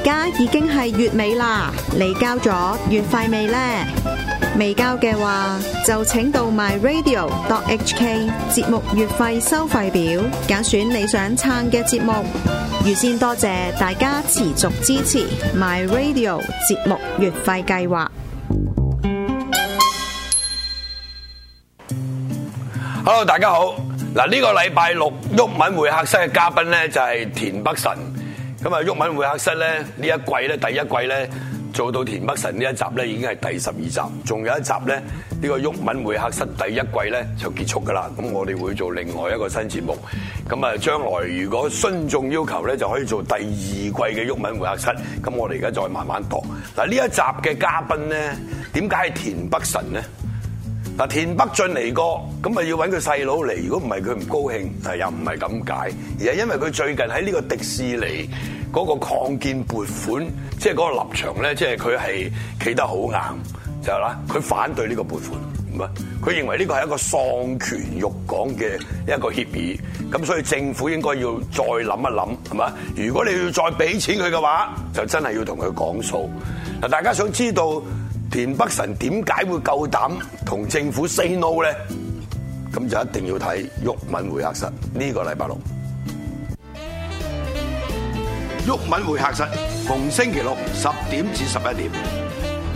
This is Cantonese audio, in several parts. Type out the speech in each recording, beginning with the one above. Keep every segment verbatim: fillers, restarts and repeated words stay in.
家已經係月尾啦，你交咗月費未呢？未交嘅話，就請到 my radio dot h k 節目月費收費表，揀選你想撐嘅節目。預先多謝大家持續支持 my radio 節目月費計劃。 Hello， 大家好。嗱，呢個禮拜六毓民會客室嘅嘉賓咧就係田北辰。咁啊，毓民會客室咧呢一季咧第一季咧做到田北辰呢一集咧已經係第十二集，仲有一集咧呢個毓民會客室第一季咧就結束噶啦。咁我哋會做另外一個新節目。咁啊，將來如果觀眾要求咧，就可以做第二季嘅毓民會客室。咁我哋而家再慢慢度。嗱，呢一集嘅嘉賓咧，點解係田北辰咧？嗱，田北俊嚟過，咁咪要揾佢細佬嚟。如果唔係佢唔高興，但又唔係咁解，而係因為佢最近喺呢個迪士尼嗰個擴建撥款，即係嗰個立場咧，即係佢係企得好硬，就係啦，佢反對呢個撥款，唔係，佢認為呢個係一個喪權辱港嘅一個協議，咁所以政府應該要再諗一諗，係嘛？如果你要再俾錢佢嘅話，就真係要同佢講數。嗱，大家想知道田北辰點解會夠膽同政府 say no 咧？咁就一定要睇毓民會客室呢個禮拜六。毓民會客室逢星期六十點至十一點。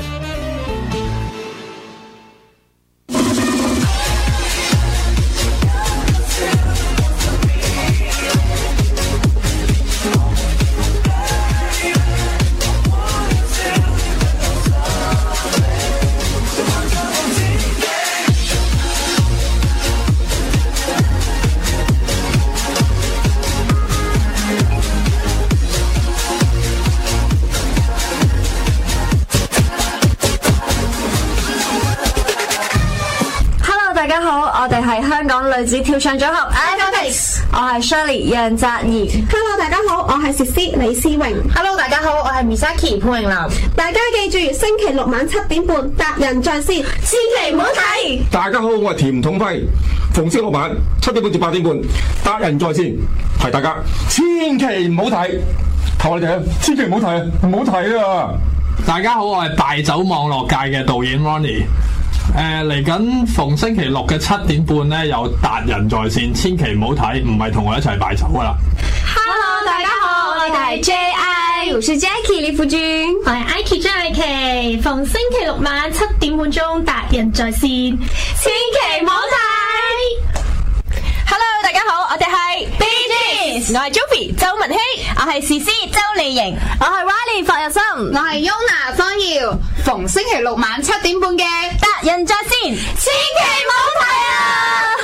大家好，我哋係香港女子跳唱組合 Acrobatics， 我係 Shirley 楊澤怡。 Hello， 大家好，我係 Cici 李思穎。 Hello， 大家好，我係 Misaki 潘詠琳。 大家記住，星期六晚七點半達仁在線，千祈唔好睇。 大家好，我係田統輝。逢星期六晚七點半至八點半達仁在線，係大家千祈唔好睇，求你哋啊，千祈唔好睇啊，唔好睇啊！ 大家好，我係敗走網絡界嘅導演 Ronnie。誒，嚟緊逢星期六嘅七點半咧，有達仁在線，千祈唔好睇，唔係同我一齊敗走噶啦。 Hello， 大家好，我係 J I， 我是 Jackie 李富君， 我係 Ike 張麗琪。逢星期六晚七點半鐘達仁在線，千祈唔好睇。 Hello， 大家好，我哋係 B G， 我係 Joey 周文希，我係 C C 周麗瑩，我係 Riley 霍日森， 我係 Yona 方耀。逢星期六晚七點半嘅達仁在線，千祈唔好睇啊！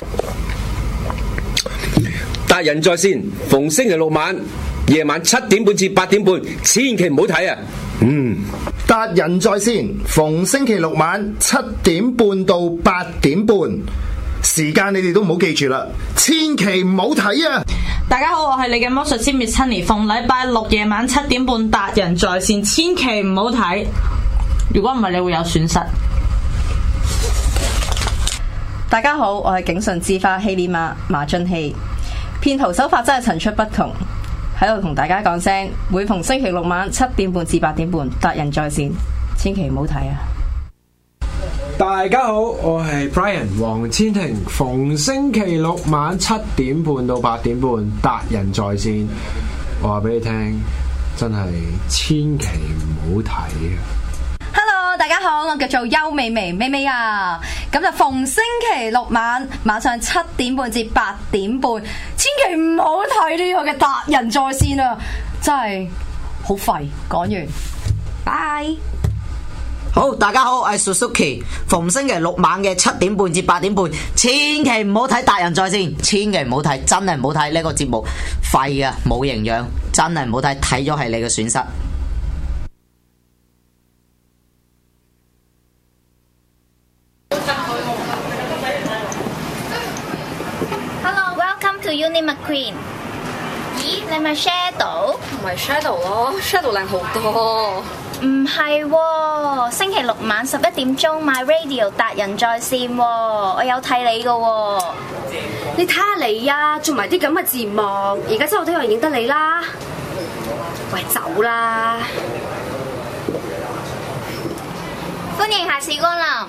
達仁在線，逢星期六晚夜晚七點半至八點半，千祈唔好睇啊！嗯， 達仁在線，逢星期六晚七點半到八點半。時間你哋都唔好記住啦，千祈唔好睇啊！ 大家好，我係你嘅魔術師 Miss Honey， 逢禮拜六夜晚七點半達仁在線，千祈唔好睇。如果唔係，你會有損失。 大家好，我係警訊之花希利馬馬津希，騙徒手法真係層出不窮，喺度同大家講聲，每逢星期六晚七點半至八點半達仁在線，千祈唔好睇啊！ 大家好，我係 Brian 黃千庭，逢星期六晚七點半到八點半達仁在線，我話俾你聽，真係千祈唔好睇啊 ！Hello， 大家好，我叫做邱美眉美美啊，咁就逢星期六晚晚上七點半至八點半，千祈唔好睇呢個嘅達仁在線啊！真係好廢，講完，拜。 好，大家好，我係 Suzuki， 逢星期六晚嘅七點半至八點半，千祈唔好睇達仁在線，千祈唔好睇，真係唔好睇呢個節目，廢嘅，冇營養，真係唔好睇，睇咗係你嘅損失。 Hello, welcome to Uni McQueen。咦，你咪 Shadow？ 唔係 Shadow 咯 ，Shadow 靚好多。 唔係喎，星期六晚十一點鐘 My Radio 達仁在線喎，我有睇你㗎喎。 你睇下你啊，做埋啲咁嘅節目，而家周圍都有人認得你啦。 喂，走啦！歡迎下次光臨，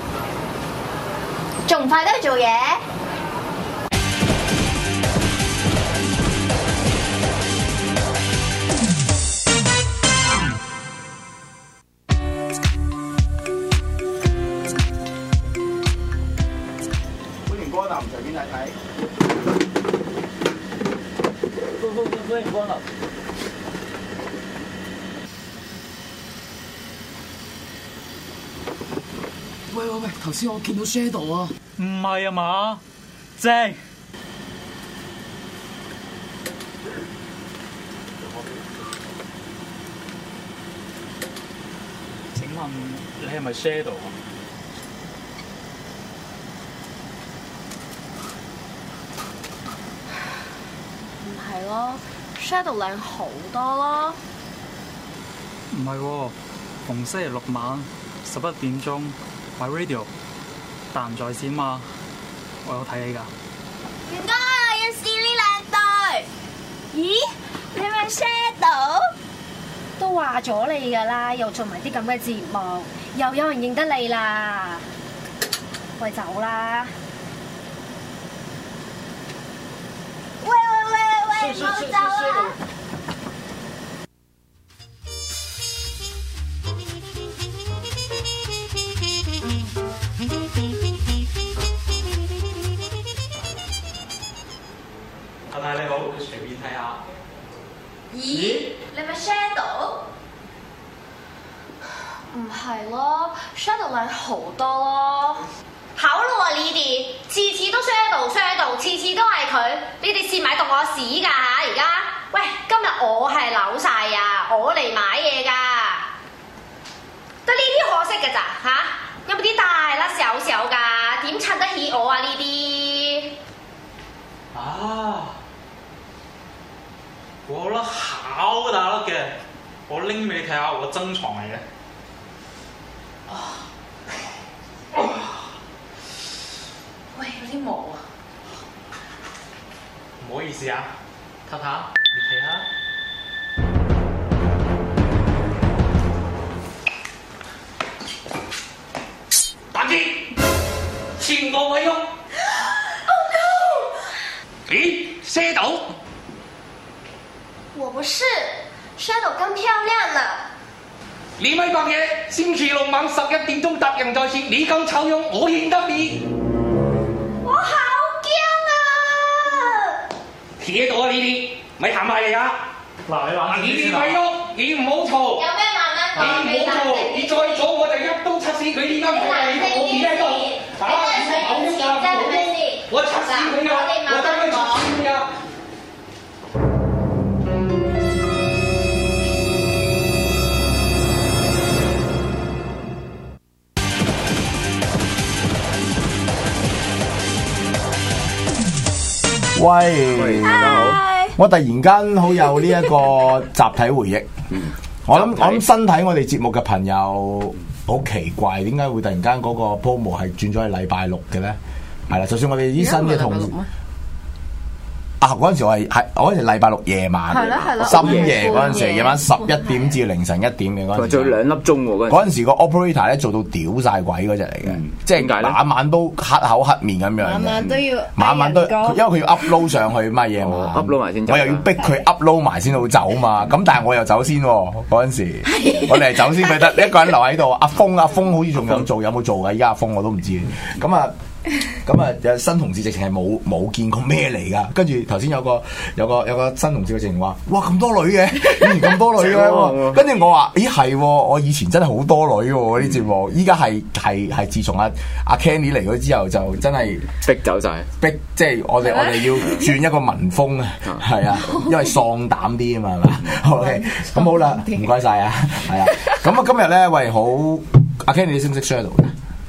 仲唔快啲去做嘢？ 歡迎光臨，隨便睇睇。歡迎光臨。 喂喂喂，頭先我見到 Shadow 啊！ 唔係啊嘛，正。請問你係咪 Shadow 啊？ 唔係咯 ，Shadow 靚好多咯。 唔係喎，逢星期六晚十一點鐘。My Radio 達仁在線嘛，我有睇你㗎。 唔該，我要試呢兩對。咦？你係咪 Shadow？都話咗你㗎啦，又做埋啲咁嘅節目，又有人認得你啦。喂，走啦！喂喂喂喂喂，唔好走啊！ 太太你好，隨便睇下。 咦？你咪 Shadow？唔係咯 ，Shadow 靚好多咯。好咯喎，你哋次次都 Shadow Shadow， 次次都係佢，你哋蝕埋毒我屎㗎嚇！而家，喂，今日我係扭晒啊，我嚟買嘢㗎，得呢啲可惜㗎咋嚇？有冇啲大粒小小㗎？點襯得起我啊呢啲？ 啊！嗰粒好大粒嘅，我拎俾你睇下，我珍藏嚟嘅。 喂，有啲毛啊！ 唔好意思啊，睇下，你睇下。打擊，前個位喐。 Oh no！ 咦 ，Shadow？ 我不是 ，Shadow 更漂亮了。 你咪白嘢，星期六晚十一點鐘達仁在線，你咁醜樣，我認得你。 我好驚啊！ 企喺度啊！呢啲咪行埋嚟啊！嗱，你話你哋咪喐，你唔好嘈。 有咩慢慢講？ 你唔好嘈，你再嘈我就一刀切死佢！點解唔係你我企喺度？啊！你唔好喐啊！唔好喐！我切死佢啊！我真係切死佢啊！ 喂，大家好！我突然間好有呢一個集體回憶。我諗我諗新睇我哋節目嘅朋友好奇怪，點解會突然間嗰個 promo 係轉咗係禮拜六嘅咧？係啦，就算我哋啲新嘅同事。啊！嗰陣時我係係我嗰陣時禮拜六夜晚，深夜嗰陣時，夜晚十一點至凌晨一點嘅嗰陣時， 做兩粒鐘喎。 嗰陣時個 operator 咧做到屌晒鬼嗰隻嚟嘅，即係晚晚都黑口黑面咁樣， 晚晚都要， 晚晚都，因為佢要 upload 上去乜嘢嘛 ，upload 埋先， 我又要逼佢 upload 埋先好走嘛。咁但係我又走先喎，嗰陣時我哋係走先，佢得一個人留喺度。阿峰阿峰好似仲有做，有冇做㗎？依家阿峰我都唔知。咁啊。咁啊，有新同事直情係冇冇見過咩嚟㗎？跟住頭先有個有個有個新同事嘅直情話：哇咁多女嘅，以前咁多女嘅。跟住我話：咦係，我以前真係好多女喎啲節目。依家係係係自從阿阿 Kenny 嚟咗之後，就真係逼走晒， 逼即係我哋我哋要轉一個民風啊，係啊，因為喪膽啲啊嘛，係嘛？OK，咁好啦，唔該晒啊，係啊。咁啊今日咧，喂好，阿 Kenny 你識唔識 Shadow 嘅？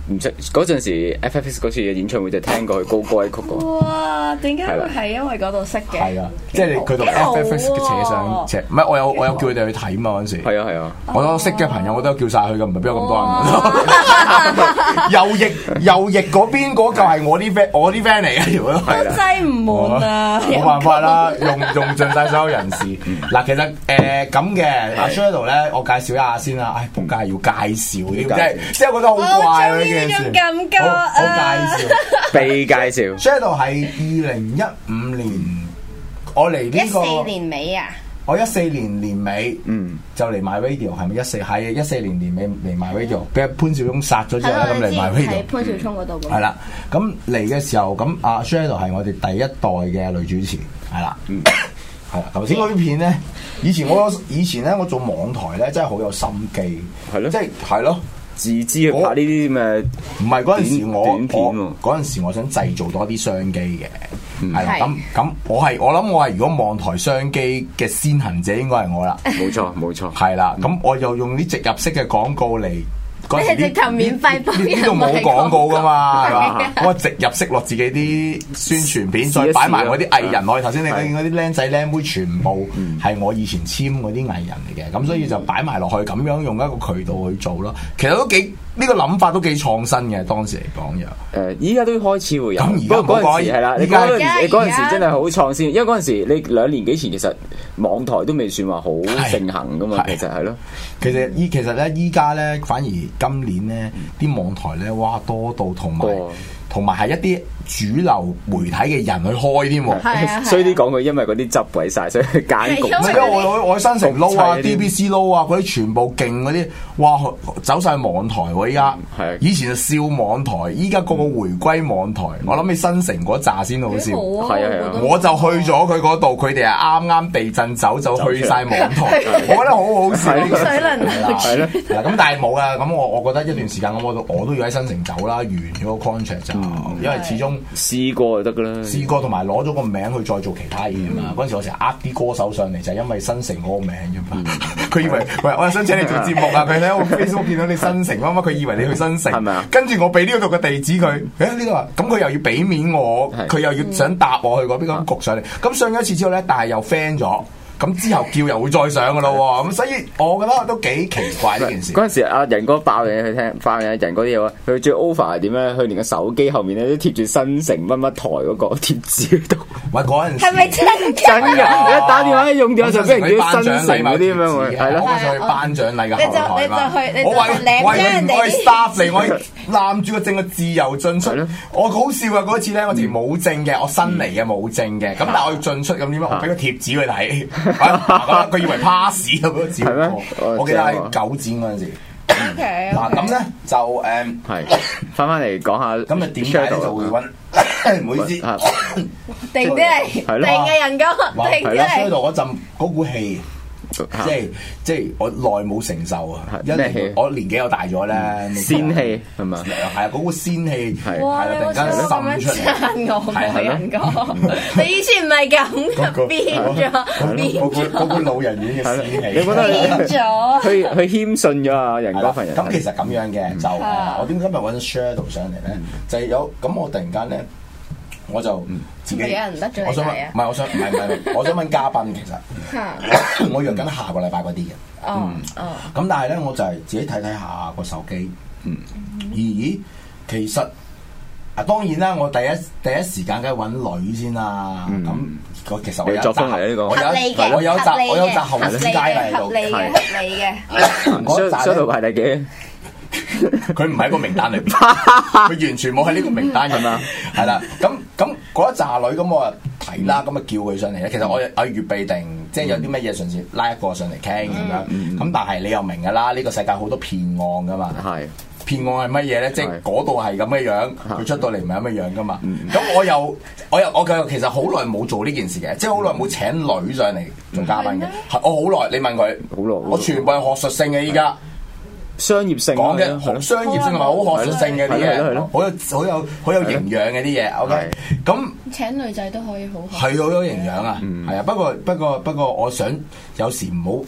唔識嗰陣時 F F X 嗰次嘅演唱會就聽過佢高歌曲個。 哇！點解會係因為嗰度識嘅？ 係啊，即係佢同 F F X 嘅扯上扯，唔係我有我有叫佢哋去睇嘛嗰陣時。係啊係啊， 我有識嘅朋友我都叫晒佢㗎，唔係邊有咁多人？右翼右翼嗰邊嗰嚿係我啲 friend，我啲 friend 嚟嘅條咯。 真係唔悶啊！ 冇辦法啦，用用盡晒所有人士。嗱，其實誒咁嘅阿 Shadow 咧，我介紹一下先啦。唉，仆街要介紹添，即係即係覺得好怪呢件事。 感覺啊！ 好介紹， 被介紹。 Shadow 係二零一五年，我嚟呢個一四年尾啊！ 我一四年年尾，嗯，就嚟買 radio， 係咪一四？係一四年年尾嚟買 radio，俾潘紹聰殺咗之後咧，咁嚟買 radio。 喺潘紹聰嗰度。 係啦，咁嚟嘅時候，咁阿 Shadow 係我哋第一代嘅女主持，係啦，嗯，係啦。頭先嗰啲片咧，以前我以前咧，我做網台咧，真係好有心機，係咯，即係係咯。 自知去拍呢啲咁嘅， 唔係嗰陣時我短片喎，嗰陣時我想製造多啲商機嘅，係啦， 係咁咁我係我諗我係如果網台商機嘅先行者應該係我啦， 冇錯冇錯， 係啦，咁我又用啲植入式嘅廣告嚟。 你係直頭免費幫人呢度冇廣告噶嘛，係嘛？ 係啊我直入式落自己啲宣傳片，再擺埋嗰啲藝人落去。頭先你見嗰啲僆仔僆妹，全部係我以前簽嗰啲藝人嚟嘅，咁所以就擺埋落去，咁樣用一個渠道去做咯。其實都幾呢個諗法都幾創新嘅，當時嚟講又。 誒，依家都開始會有。 咁而家不過嗰陣時係啦，你嗰陣時你嗰陣而家時真係好創新，因為嗰陣時你兩年幾前其實網台都未算話好盛行噶嘛，其實係咯。 其實依其實咧，依家咧反而今年咧啲網台咧，哇多到同埋同埋係一啲主流媒體嘅人去開添喎。 衰啲講佢，因為嗰啲執鬼晒，所以去間局。 唔係啊！我我我喺新城撈啊 ，D B C 撈啊，嗰啲全部勁嗰啲，哇走晒網台喎！依家以前就笑網台，依家個個回歸網台。我諗起新城嗰扎先好笑。 係啊係啊， 我就去咗佢嗰度，佢哋係啱啱地震走就去晒網台，我覺得好好笑。 水輪係咯，係啦，咁但係冇啊。咁我我覺得一段時間咁，我都我都要喺新城走啦，完咗個 contract 就，因為始終試過就得㗎啦。 試過同埋攞咗個名去再做其他嘢啊嘛。嗰陣時我成日呃啲歌手上嚟，就係因為新城嗰個名啫嘛。佢以為喂，我係想請你做節目啊。佢喺我 Facebook 見到你新城啊嘛，佢以為你去新城，係咪啊？跟住我俾呢度嘅地址佢，誒呢度啊，咁佢又要俾面我，佢又要想搭我去嗰邊咁焗上嚟。咁上咗一次之後咧，但係又 friend 咗。咁之後叫又會再上噶咯喎，咁所以我覺得都幾奇怪呢件事。 嗰陣時阿仁哥爆嘢去聽，爆嘢仁哥啲嘢話，佢最 over 係點咧？佢連個手機後面咧都貼住新城乜乜台嗰個貼紙喺度。 喂，嗰陣時係咪真真㗎？一打電話用電話就俾人叫新城嗰啲咁樣喎，係咯。 我上去頒獎禮嘅後台嘛。 你就去， 我話我係我係 staff 嚟，我係攬住個證嘅自由進出。我好笑啊！嗰次咧，我條冇證嘅，我新嚟嘅冇證嘅，咁但係我要進出咁點樣？我俾個貼紙佢睇。佢以為 pass 啊嗰個字，我記得喺九展嗰陣時。嗱咁咧就誒， 係翻翻嚟講下， 咁啊點解咧就會揾？唔好意思， 定啲嚟，定嘅人工，定啲嚟。 所以度嗰陣嗰股氣。即係即係我耐冇承受啊！因為我年紀又大咗咧， 仙氣係嘛？ 係啊，嗰股仙氣係哇！ 突然間滲出嚟， 我嘅人工，你以前唔係咁嘅，變咗變咗嗰股老人院嘅仙氣， 你覺得變咗？ 佢佢謙遜咗啊！人嗰份人咁其實咁樣嘅就我點解今日揾 Shadow 上嚟咧？就係有咁我突然間咧。我就自己， 有人得罪你我想問，唔係我想，唔係唔係，我想問嘉賓其實，我約緊下個禮拜嗰啲嘅。 哦哦。 咁但係咧，我就係自己睇睇下個手機。嗯。咦？其實啊，當然啦，我第一第一時間梗係揾女先啦。咁我其實我有一集，我有我有集我有集後生街嚟度， 合理嘅合理嘅。 嗰集咧排第幾？ 佢唔係一個名單嚟，佢完全冇喺呢個名單咁嘛。係啦，咁咁嗰一紮女咁我啊睇啦，咁啊叫佢上嚟咧。其實我我預備定，即係有啲乜嘢上次拉一個上嚟傾咁樣。咁但係你又明㗎啦，呢個世界好多騙案㗎嘛。係騙案係乜嘢咧？即係嗰度係咁嘅樣，佢出到嚟唔係咁嘅樣㗎嘛。咁我又我又我嘅其實好耐冇做呢件事嘅，即係好耐冇請女上嚟做嘉賓嘅。係我好耐，你問佢好耐，我全部係學術性嘅依家。 商業性講嘅好商業性同埋好學術性嘅啲嘢，好有好有好有營養嘅啲嘢。OK，咁請女仔都可以好係好有營養啊，係啊。不過不過不過，我想有時唔好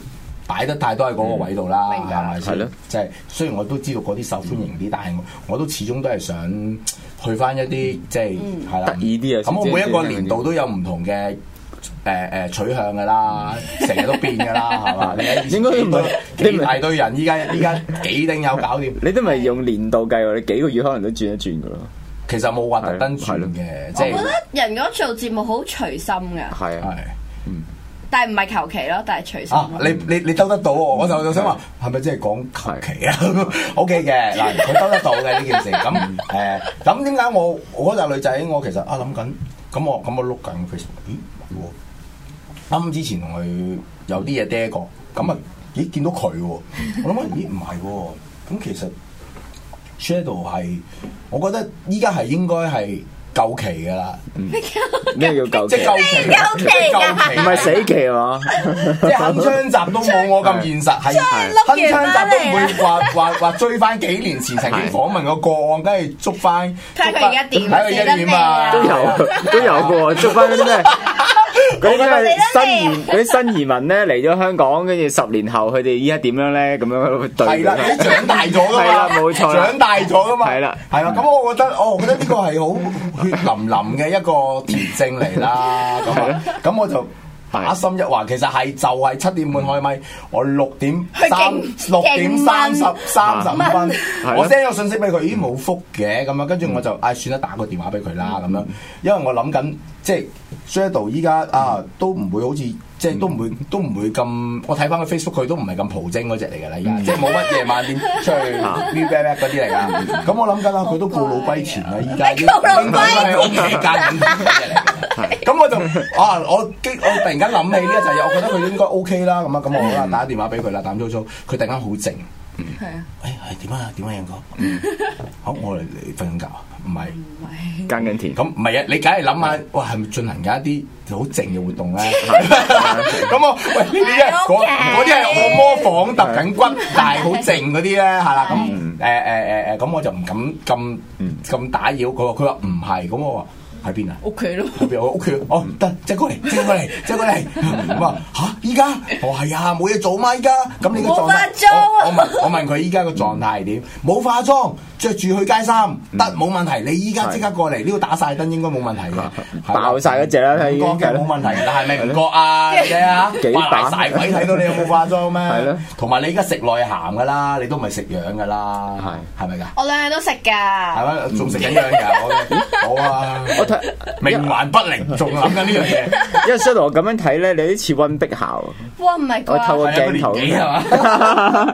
擺得太多喺嗰個位度啦，係咪先？ 係咯， 即係雖然我都知道嗰啲受歡迎啲，但係我我都始終都係想去翻一啲即係係啦得意啲啊！ 咁我每一個年度都有唔同嘅。誒誒取向㗎啦，成日都變㗎啦，係嘛？你應該唔係幾大堆人，依家依家幾定有搞掂？ 你都咪用年度計喎？你幾個月可能都轉一轉㗎咯。 其實冇話特登轉嘅，即係我覺得人嗰做節目好隨心㗎。 係啊， 嗯。 但係唔係求其咯，但係隨心。 啊！你你你兜得到喎，我就就想話係咪真係講求其啊？O K 嘅嗱，佢兜得到嘅呢件事。咁誒，咁點解我我嗰隻女仔，我其實啊諗緊，咁我咁我碌緊 Facebook，咦唔係喎？啱之前同佢有啲嘢嗲過，咁啊咦見到佢喎，我諗啊咦唔係喎，咁其實 Shadow 係，我覺得依家係應該係夠期㗎啦。 咩叫夠期？ 即係夠期， 夠期㗎， 唔係死期嘛？ 即係鏗鏘集都冇我咁現實，係鏗鏘集都唔會話話話追翻幾年前曾經訪問個個案，跟住捉翻睇佢而家點， 睇佢一點啊， 都有都有嘅喎，捉翻嗰啲咩？嗰啲咩新移嗰啲新移民咧嚟咗香港，跟住十年後佢哋依家點樣咧？咁樣對係啦，你長大咗㗎嘛？ 係啦，冇錯， 長大咗㗎嘛？ 係啦， 係啦。咁我覺得，我覺得呢個係好血淋淋嘅一個田證嚟啦。咁啊，咁我就打心一話，其實係就係七點半開咪，我六點三六點三十三十五分，我 send 個信息俾佢，咦冇覆嘅咁樣，跟住我就唉算啦，打個電話俾佢啦咁樣，因為我諗緊即係 Shadow 依家啊都唔會好似即係都唔會都唔會咁，我睇翻佢 Facebook 佢都唔係咁蒲精嗰隻嚟㗎啦，而家即係冇乜夜晚點出去 V B back 嗰啲嚟㗎。咁我諗緊啦，佢都告老歸前啦，依家應該係屋企間咁嗰隻嚟嘅。咁我就啊，我激我突然間諗起呢一陣嘢，我覺得佢應該 OK 啦。咁啊，咁我好啦，打電話俾佢啦，膽粗粗，佢突然間好靜。係啊。誒係點啊？點啊，英哥？好，我嚟嚟瞓緊覺。唔係， 耕緊田。 咁唔係啊！你梗係諗下，哇，係咪進行緊一啲好靜嘅活動咧？咁我喂呢啲咧，嗰嗰啲係按摩房揼緊骨，但係好靜嗰啲咧，係啦。咁誒誒誒誒，咁我就唔敢咁咁打擾佢。佢話唔係，咁我話。喺邊啊？屋企咯，喺邊？我屋企咯。哦，得，即係過嚟，即係過嚟，即係過嚟。咁啊嚇！依家，我係啊，冇嘢做嘛依家。咁你個狀態，我我問我問佢依家個狀態係點？冇化妝，着住去街衫，得冇問題。你依家即刻過嚟，呢度打晒燈應該冇問題嘅。 爆晒嗰隻啦，睇唔覺嘅冇問題，但係咪唔覺啊？啫啊！化晒鬼睇到你有冇化妝咩？係咯。同埋你而家食內鹹㗎啦，你都唔係食樣㗎啦，係係咪㗎？ 我兩樣都食㗎。 係咩？仲食緊樣㗎？好啊！冥頑不靈，仲諗緊呢樣嘢。 因為 Shadow 我咁樣睇咧，你有啲似溫碧霞。 哇，唔係啩？ 我透過鏡頭係嘛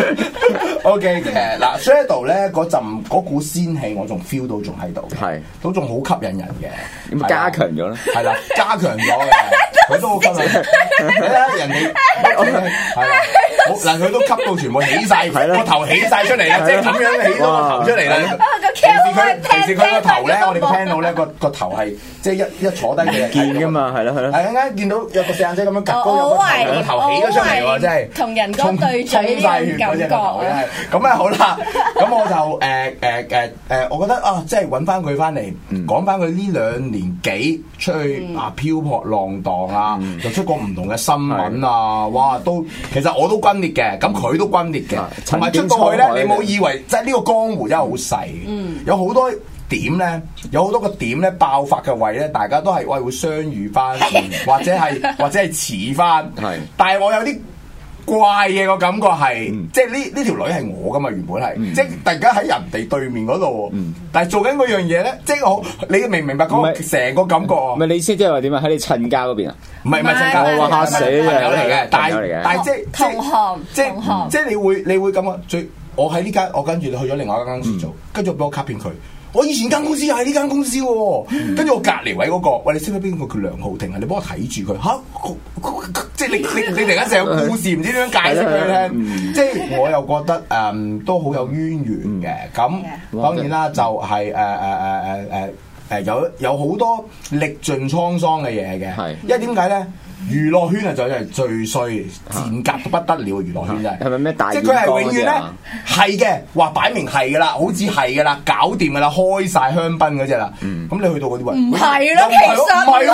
？O K 嘅嗱 ，Shadow 咧嗰陣嗰股仙氣，我仲 feel 到仲喺度，係都仲好吸引人嘅。 咁加強咗咧？ 係啦，加強咗嘅，佢都好吸引。睇下人哋係啦，好嗱，佢都吸到全部起晒，個頭起晒出嚟啦，即係咁樣起到個頭出嚟啦。平時佢平時佢個頭咧，我哋個 panel 咧個個頭係即係一一坐低嘅見噶嘛，係咯係咯。 係啱啱見到有個四眼仔咁樣夾高有個頭，個頭起咗出嚟喎，真係同人哥對嘴晒血嗰隻頭咧。咁咧好啦，咁我就誒誒誒誒，我覺得啊，即係揾翻佢翻嚟，講翻佢呢兩年幾出去啊漂泊浪蕩啊，就出過唔同嘅新聞啊，哇！都其實我都轟烈嘅，咁佢都轟烈嘅，同埋出到去咧，你冇以為即係呢個江湖真係好細，有好多點咧，有好多個點咧爆發嘅位咧，大家都係喂會相遇翻，或者係或者係遲翻，係，但係我有啲怪嘅個感覺係，嗯、即係呢呢條女係我噶嘛，原本係，嗯、即係突然間喺人哋對面嗰度，嗯、但係做緊嗰樣嘢咧，即係我你明唔明白嗰成個感覺啊？ 唔係你意思即係話點啊？喺你親家嗰邊啊？ 唔係唔係親家， 我話嚇死啊！ 朋友嚟嘅，但係但係即係同行， 即係即係你會你會咁啊？最我喺呢間，我跟住你去咗另外一間公司做，跟住我俾我卡片佢。我以前間公司又係呢間公司喎，跟住我隔離位嗰個，喂，你識唔識邊個叫梁浩庭啊？你幫我睇住佢嚇，即係你你你突然間成個故事唔知點樣解釋俾佢聽，即係我又覺得誒都好有淵源嘅。咁當然啦，就係誒誒誒誒誒誒有有好多歷盡滄桑嘅嘢嘅，因為點解咧？娛樂圈啊，就係最衰，賤格到不得了。娛樂圈真係， 係咪咩大？ 即係佢係永遠咧，係嘅，話擺明係噶啦，好似係噶啦，搞掂噶啦，開晒香檳嗰隻啦。咁你去到嗰啲位， 唔係咯，其實唔係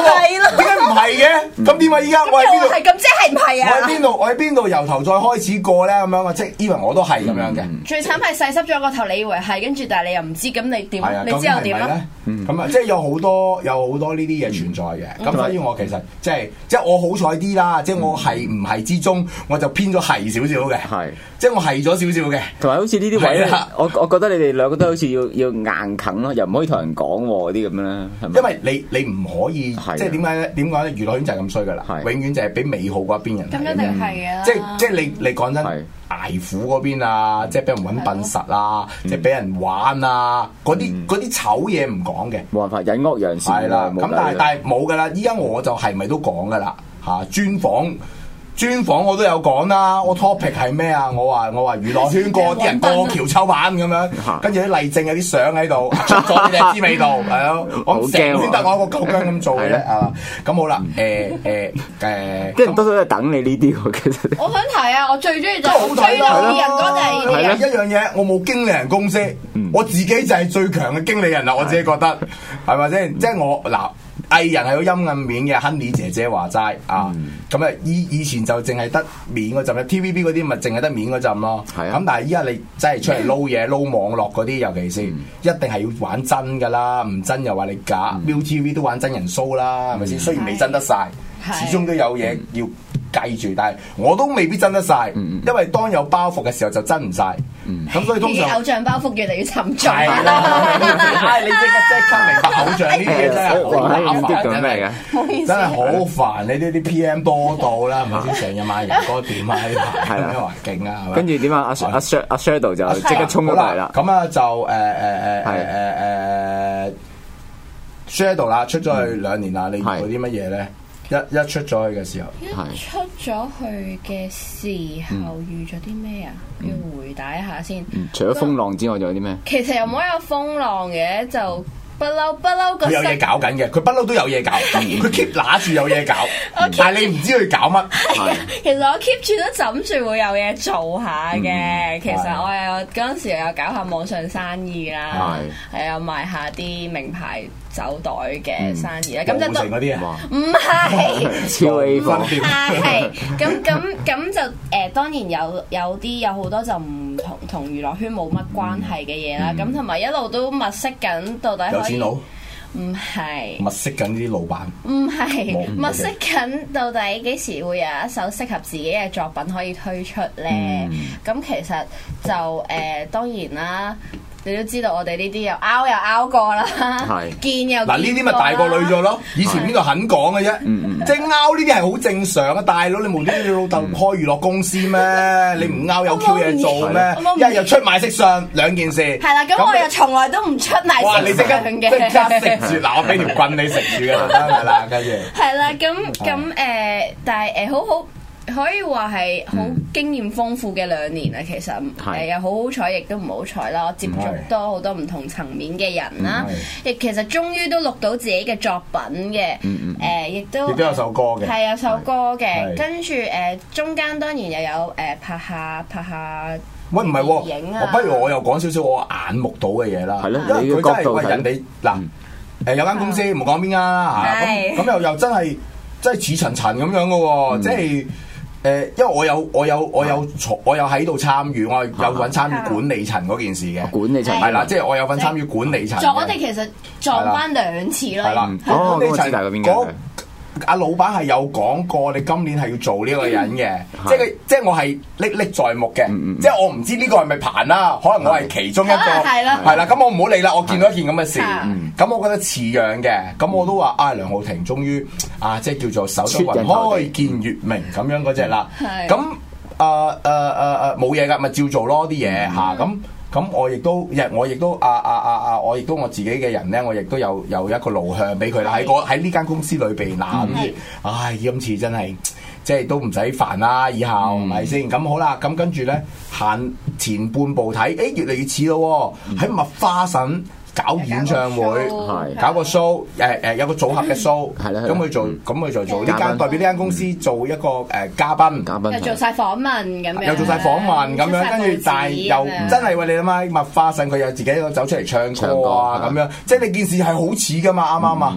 咯。 點解唔係嘅？咁點解依家我喺邊度？ 係咁，即係唔係啊？ 我喺邊度？我喺邊度由頭再開始過咧？咁樣啊，即係 even 我都係咁樣嘅。 最慘係細濕咗個頭，你以為係，跟住但係你又唔知，咁你點？你之後點啊？ 咁啊，即係有好多有好多呢啲嘢存在嘅。咁所以我其實即係即係我好彩啲啦，即係我係唔係之中，我就偏咗係少少嘅。係，即係我係咗少少嘅。 同埋好似呢啲位咧，我我覺得你哋兩個都好似要要硬啃咯，又唔可以同人講嗰啲咁樣啦。 因為你你唔可以，即係點解咧？點解咧？娛樂圈就係咁衰噶啦，永遠就係俾美好嗰一邊人。 咁一定係啊！ 即係即係你你講真，捱苦嗰邊啊，即係俾人揾笨實啊，即係俾人玩啊，嗰啲嗰啲醜嘢唔講嘅， 冇辦法隱惡揚善。係啦， 咁但係但係冇噶啦，依家我就係咪都講噶啦嚇專訪。專訪我都有講啦，我 topic 係咩啊？我話我話娛樂圈過啲人過橋抽板咁樣，跟住啲例證有啲相喺度，出咗你知味道係咯。我成日先得我一個夠姜咁做嘅啫啊！咁好啦，誒誒誒， 啲人多數都係等你呢啲喎，其實。 我想睇啊！我最中意就係追留人嗰陣。 係啦，一樣嘢，我冇經理人公司，我自己就係最強嘅經理人啦！我自己覺得係咪先？即係我嗱。藝人係有陰暗面嘅 ，Honey 姐姐話齋啊，咁啊以以前就淨係得面嗰陣，T V B 嗰啲咪淨係得面嗰陣咯。咁、啊、但係依家你真係出嚟撈嘢、撈網絡嗰啲，尤其是、嗯、一定係要玩真㗎啦，唔真又話你假。Viu、嗯、T V 都玩真人 show 啦，係咪先？雖然未真得晒，始終都有嘢要計住，但係我都未必真得晒，嗯、因為當有包袱嘅時候就真唔晒。咁、嗯、所以通常偶像包袱越嚟越沉重。 係啦，你即刻即刻明白偶像呢啲嘢真係好麻煩，真係嘅，真係好煩。你呢啲 P M 多到啦，係咪先？成日買人歌點啊，呢排咁樣話勁啊，係咪？ 跟住點啊？阿阿 Shadow 阿 Shadow 就即刻衝咗嚟啦。 咁啊就誒誒誒誒誒 Shadow 啦，出咗去兩年啦，你遇到啲乜嘢咧？一一出咗去嘅時候， 一出咗去嘅時候遇咗啲咩啊？要回答一下先。 除咗風浪之外，仲有啲咩？ 其實又冇有風浪嘅，就不嬲不嬲個。 佢有嘢搞緊嘅，佢不嬲都有嘢搞，佢 keep 拿住有嘢搞，但係你唔知佢搞乜。 其實我 keep 住都枕住會有嘢做下嘅。其實我有嗰陣時有搞下網上生意啦，係有賣下啲名牌手袋嘅生意啦，咁就都唔係超 A 貨， 係咁咁咁就誒，當然有有啲有好多就唔同同娛樂圈冇乜關係嘅嘢啦，咁同埋一路都物色緊到底可以有錢佬，唔係物色緊啲老闆， 唔係物色緊到底幾時會有一首適合自己嘅作品可以推出咧？咁其實就誒當然啦。你都知道我哋呢啲又拗又拗過啦，見又嗱呢啲咪大個女咗咯。以前邊度肯講嘅啫，即係拗呢啲係好正常啊！大佬你無端端你老豆開娛樂公司咩？你唔拗有 Q 嘢做咩？一係又出賣色相兩件事。 係啦，咁我又從來都唔出賣色相嘅。哇！ 你即刻即刻食住嗱，我俾條棍你食住嘅係啦，跟住係啦，咁咁誒，但係誒好好。可以話係好經驗豐富嘅兩年啊，其實誒又好好彩，亦都唔好彩啦。我接觸多好多唔同層面嘅人啦，亦其實終於都錄到自己嘅作品嘅，誒亦都亦都有首歌嘅， 係有首歌嘅。跟住誒中間當然又有誒拍下拍下。 喂，唔係喎，我不如我又講少少我眼目到嘅嘢啦。係咯，因為佢真係喂人哋嗱誒有間公司唔講邊間啦嚇，咁咁又又真係真係似層層咁樣嘅喎，即係。誒，因為我有我有我有我有喺度參與，我有份參與管理層嗰件事嘅。管理層係啦，即係我有份參與管理層。 我哋其實撞翻兩次咯。係啦， 管理層嗰阿老闆係有講過，你今年係要做呢個人嘅，即係即係我係歷歷在目嘅，即係我唔知呢個係咪盤啦，可能我係其中一個係啦，係啦，咁我唔好理啦，我見到一件咁嘅事，咁我覺得似樣嘅，咁我都話啊梁皓婷終於啊即係叫做守得雲開見月明咁樣嗰隻啦，咁啊啊啊啊冇嘢㗎，咪照做咯啲嘢嚇咁。咁我亦都，亦我亦都，啊啊啊啊，我亦都我自己嘅人咧，我亦都有有一個路向俾佢啦。喺個喺呢間公司裏邊嗱，咁唉，今次真係即係都唔使煩啦，以後係咪先？咁好啦，咁跟住咧行前半部睇，誒越嚟越似咯喎，喺麥花臣搞演唱會，搞個 show， 誒誒有個組合嘅 show， 咁佢做，咁佢就做呢間代表呢間公司做一個誒嘉賓，嘉賓又做晒訪問咁樣， 又做晒訪問咁樣，跟住但係又真係喂你諗下，麥花臣佢又自己一個走出嚟唱歌啊咁樣，即係你件事係好似噶嘛，啱唔啱啊？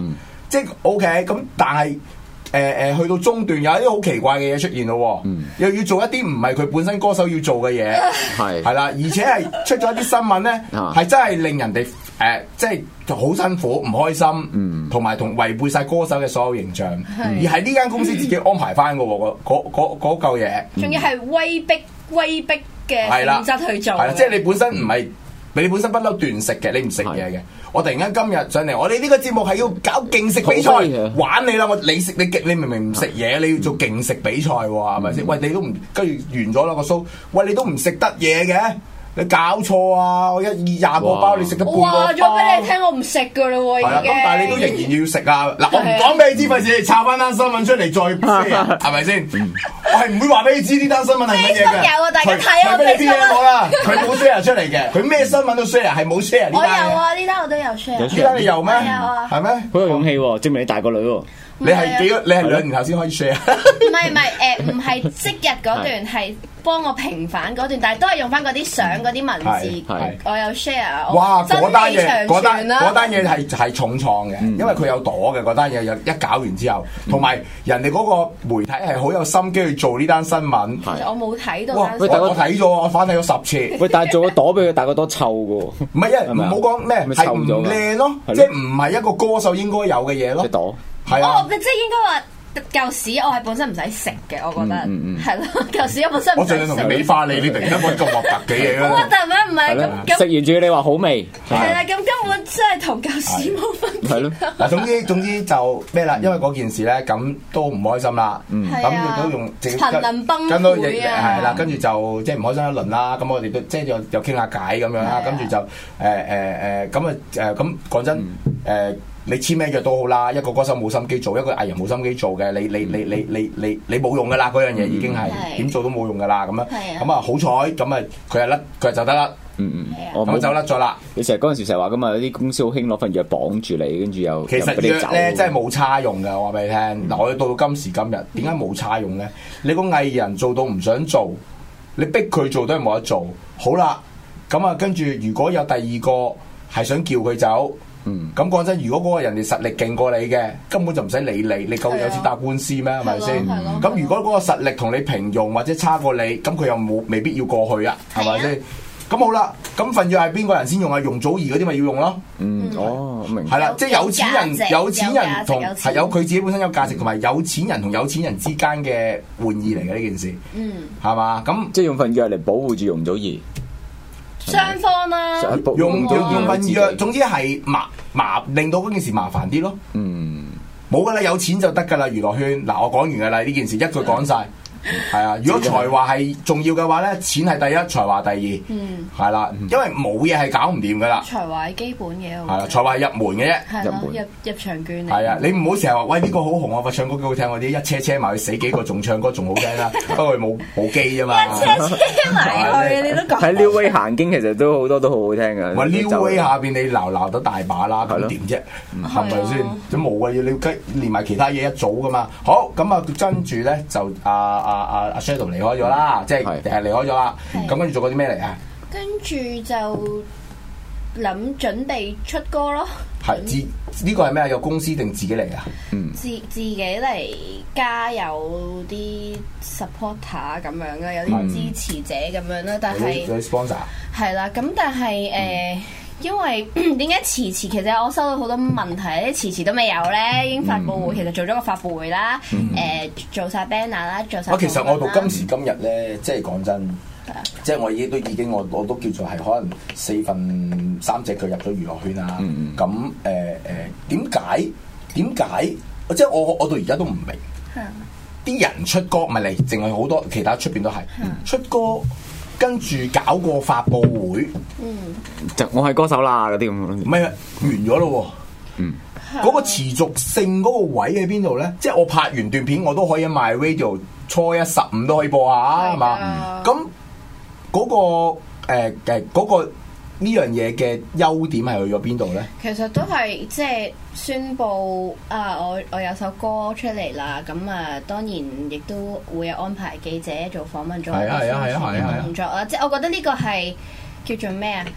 即係 OK 咁，但係。誒誒，去到中段有一啲好奇怪嘅嘢出現咯，嗯、又要做一啲唔係佢本身歌手要做嘅嘢，係係啦，而且係出咗一啲新聞咧，係真係令人哋誒、呃，即係好辛苦、唔開心，同埋同違背晒歌手嘅所有形象，而係呢間公司自己安排翻嘅喎，嗰嗰嗰嚿嘢， 仲要係威逼威逼嘅性質去做， 係啦，即係你本身唔係。你本身不嬲斷食嘅，你唔食嘢嘅。我突然間今日上嚟，我哋呢個節目係要搞勁食比賽，玩你啦！我你食你你明明唔食嘢，你要做勁食比賽喎，係咪先？喂，你都唔跟住完咗啦個 show，喂，你都唔食得嘢嘅。你搞錯啊！我一二廿個包，你食得半個包。 話咗俾你聽，我唔食噶啦喎，已經。係啦，咁但係你都仍然要食啊！嗱，我唔講俾你知，費事你抄翻單新聞出嚟再 share，係咪先？我係唔會話俾你知呢單新聞係乜嘢嘅。有啊，大家睇啊， 俾你 P M 我啦，佢冇 share 出嚟嘅，佢咩新聞都 share， 係冇 share 呢單。 我有啊，呢單我都有 share。 呢單你有咩？ 有啊。 係咩？ 好有勇氣喎，證明你大個女喎。 你係幾個？你係兩年後先可以 share？ 唔係唔係，誒唔係即日嗰段，係幫我平反嗰段，但係都係用翻嗰啲相、嗰啲文字，我有 share。 哇！嗰單嘢，嗰單嗰單嘢係係重創嘅，因為佢有朵嘅嗰單嘢，有一搞完之後，同埋人哋嗰個媒體係好有心機去做呢單新聞。 其實我冇睇到。 哇！喂，大哥睇咗，我反睇咗十次。 喂，但係做個朵俾佢，大個朵臭嘅喎。 唔係啊，唔好講咩，係唔靚咯，即係唔係一個歌手應該有嘅嘢咯。 朵。 係啊， 哦，即係應該話舊屎，我係本身唔使食嘅，我覺得係咯，舊屎我本身唔使食。 我盡量同你美化你，你突然間講咁核突嘅嘢啦。 核突咩？唔係咁。 食完仲要你話好味。 係啦，咁根本真係同舊屎冇分別。 係咯。 嗱，總之總之就咩啦，因為嗰件事咧，咁都唔開心啦。咁亦都用瀕臨崩跟到潰啊！ 係啦，跟住就即係唔開心一輪啦。咁我哋都即係又又傾下偈咁樣啦。跟住就誒誒誒咁啊誒咁講真誒。你簽咩約都好啦，一個歌手冇心機做，一個藝人冇心機做嘅，你你你你你你你冇用噶啦，嗰樣嘢已經係點做都冇用噶啦，咁樣，咁啊好彩，咁啊佢係甩，佢係走得甩，嗯嗯，咁走甩咗啦。 你成日嗰陣時成日話噶嘛，有啲公司好興攞份約綁住你，跟住又其實約咧真係冇差用嘅，我話俾你聽。嗱，我到到今時今日，點解冇差用咧？你個藝人做到唔想做，你逼佢做都係冇得做。好啦，咁啊跟住如果有第二個係想叫佢走。嗯，咁講真，如果嗰個人哋實力勁過你嘅，根本就唔使理你，你夠有錢打官司咩？係咪先？咁如果嗰個實力同你平庸或者差過你，咁佢又冇未必要過去啊？係咪先？咁好啦，咁份約係邊個人先用啊？容祖兒嗰啲咪要用咯。嗯，哦，明。係啦，即係有錢人，有錢人同係有佢自己本身有價值，同埋有錢人同有錢人之間嘅玩意嚟嘅呢件事。嗯，係嘛？咁即係用份約嚟保護住容祖兒。 雙方啦， 用用份約，總之係麻麻令到嗰件事麻煩啲咯。嗯，冇噶啦，有錢就得噶啦，娛樂圈。嗱，我講完噶啦，呢件事一句講晒。係啊，如果才華係重要嘅話咧，錢係第一，才華第二。嗯，係啦，因為冇嘢係搞唔掂噶啦。 才華係基本嘅。係啦，才華係入門嘅啫。 係咯，入入場券嚟。 係啊，你唔好成日話喂呢個好紅啊，喂唱歌幾好聽，我啲一車車埋去死幾個，仲唱歌仲好聽啦。不過冇冇機啊嘛。 一車車埋去，你都講。 喺 New Way 行經其實都好多都好好聽㗎。 喂 New Way 下邊你鬧鬧得大把啦，咁點啫？係咪先？咁冇啊，要你跟連埋其他嘢一組噶嘛。好，咁啊跟住咧就啊啊。阿阿阿 Shadow 離開咗啦，即係誒離開咗啦。咁跟住做過啲咩嚟啊？ 跟住就諗準備出歌咯。 係自呢個係咩？有公司定自己嚟啊？嗯， 自自己嚟加有啲 supporter 咁樣啦，有啲支持者咁樣啦。但係有啲 sponsor 係啦。咁但係誒。因為點解遲遲？其實我收到好多問題，啲遲遲都未有咧。已經發佈會，其實做咗個發佈會啦，誒、嗯呃、做晒 banner 啦，做晒。 我其實我到今時今日咧，即係講真，即係我已經都已經我我都叫做係可能四分三隻腳入咗娛樂圈啦。咁誒誒點解點解？即係我我到而家都唔明，啲、嗯、人出歌唔係嚟，淨係好多其他出邊都係、嗯、出歌。跟住搞個發佈會，嗯， 就我係歌手啦嗰啲咁， 唔係完咗咯喎，嗯，嗰個持續性嗰個位喺邊度咧？即係我拍完段片，我都可以賣 radio， 初一十五都可以播下，係嘛？咁嗰個誒誒嗰個呢樣嘢嘅優點係去咗邊度咧？ 其實都係即係宣佈啊！我我有首歌出嚟啦，咁啊當然亦都會有安排記者做訪問，做宣傳工作啦。即係我覺得呢個係叫做咩啊？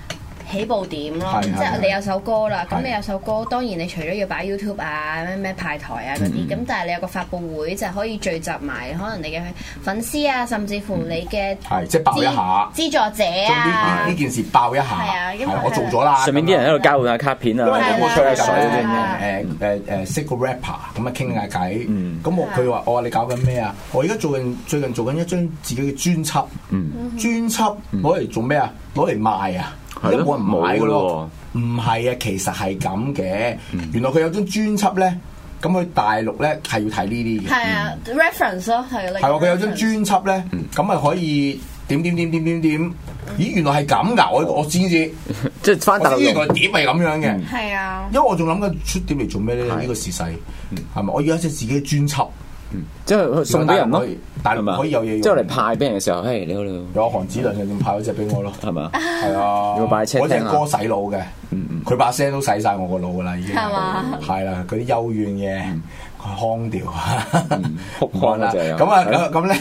起步點咯，即係你有首歌啦，咁你有首歌，當然你除咗要擺 YouTube 啊、咩咩派台啊嗰啲，咁但係你有個發佈會就可以聚集埋可能你嘅粉絲啊，甚至乎你嘅係即係爆一下資助者啊， 呢件事爆一下， 係啊，因為我做咗啦。 上面啲人喺度交換下卡片啊， 因為有冇吹下水嘅誒誒誒識個 rapper 咁啊傾下偈，咁我佢話我話你搞緊咩啊？我而家做緊最近做緊一張自己嘅專輯，專輯攞嚟做咩啊？攞嚟賣啊！而家冇人買嘅咯，唔係啊，其實係咁嘅。原來佢有張專輯咧，咁佢大陸咧係要睇呢啲嘅。 係啊 ，reference 咯，係啊。 係喎，佢有張專輯咧，咁咪可以點點點點點點。咦，原來係咁㗎！我我知唔知？ 即係翻大陸原來碟係咁樣嘅。 係啊。 因為我仲諗緊出碟嚟做咩咧？呢個時勢係咪？我要一隻自己嘅專輯。 嗯，即係送俾人咯， 大陸可以有嘢用， 即係嚟派俾人嘅時候，嘿，你好你好， 有韓子倫嘅仲派嗰隻俾我咯，係嘛？ 係啊， 要擺車聽啊， 嗰隻歌洗腦嘅，佢把聲都洗晒我個腦噶啦，已經係嘛？ 係啦，嗰啲幽怨嘅腔調啊， 哭腔啦， 咁啊咁咁咧，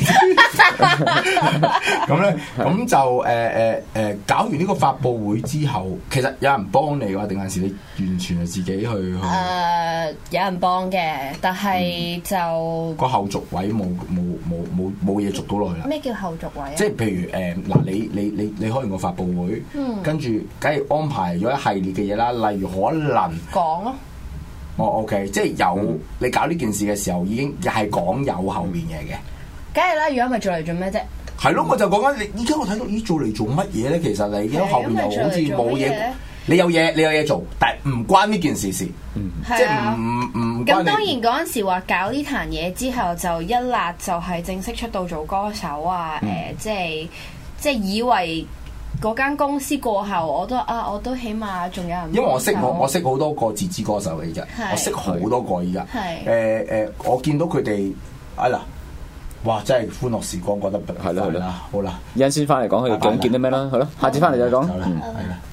咁咧咁就誒誒誒搞完呢個發佈會之後，其實有人幫你嘅話，定還是你完全係自己去？ 誒，有人幫嘅，但係就個後續位冇冇冇冇冇嘢續到落去啦。 咩叫後續位啊？ 即係譬如誒嗱，你你你你開完個發佈會，跟住梗係安排咗一系列嘅嘢啦，例如可能講咯。 哦 OK， 即係有你搞呢件事嘅時候，已經係講有後面嘢嘅。 梗係啦，如果唔係做嚟做咩啫？ 係咯，我就講緊你。而家我睇到咦，做嚟做乜嘢咧？其實你而家後面又好似冇嘢。你有嘢，你有嘢做，但係唔關呢件事事。嗯，即係唔唔關你。 咁當然嗰陣時話搞呢壇嘢之後，就一辣就係正式出道做歌手啊！誒、嗯呃，即係即係以為嗰間公司過後，我都啊，我都起碼仲有人。 因為我識我我識好多個自資歌手嘅，而家我識好多個而家。係誒誒，我見到佢哋啊嗱，哇！真係歡樂時光，覺得係啦係啦，好啦， 一陣先翻嚟講佢哋講見啲咩啦，係咯，下次翻嚟再講。 係啦。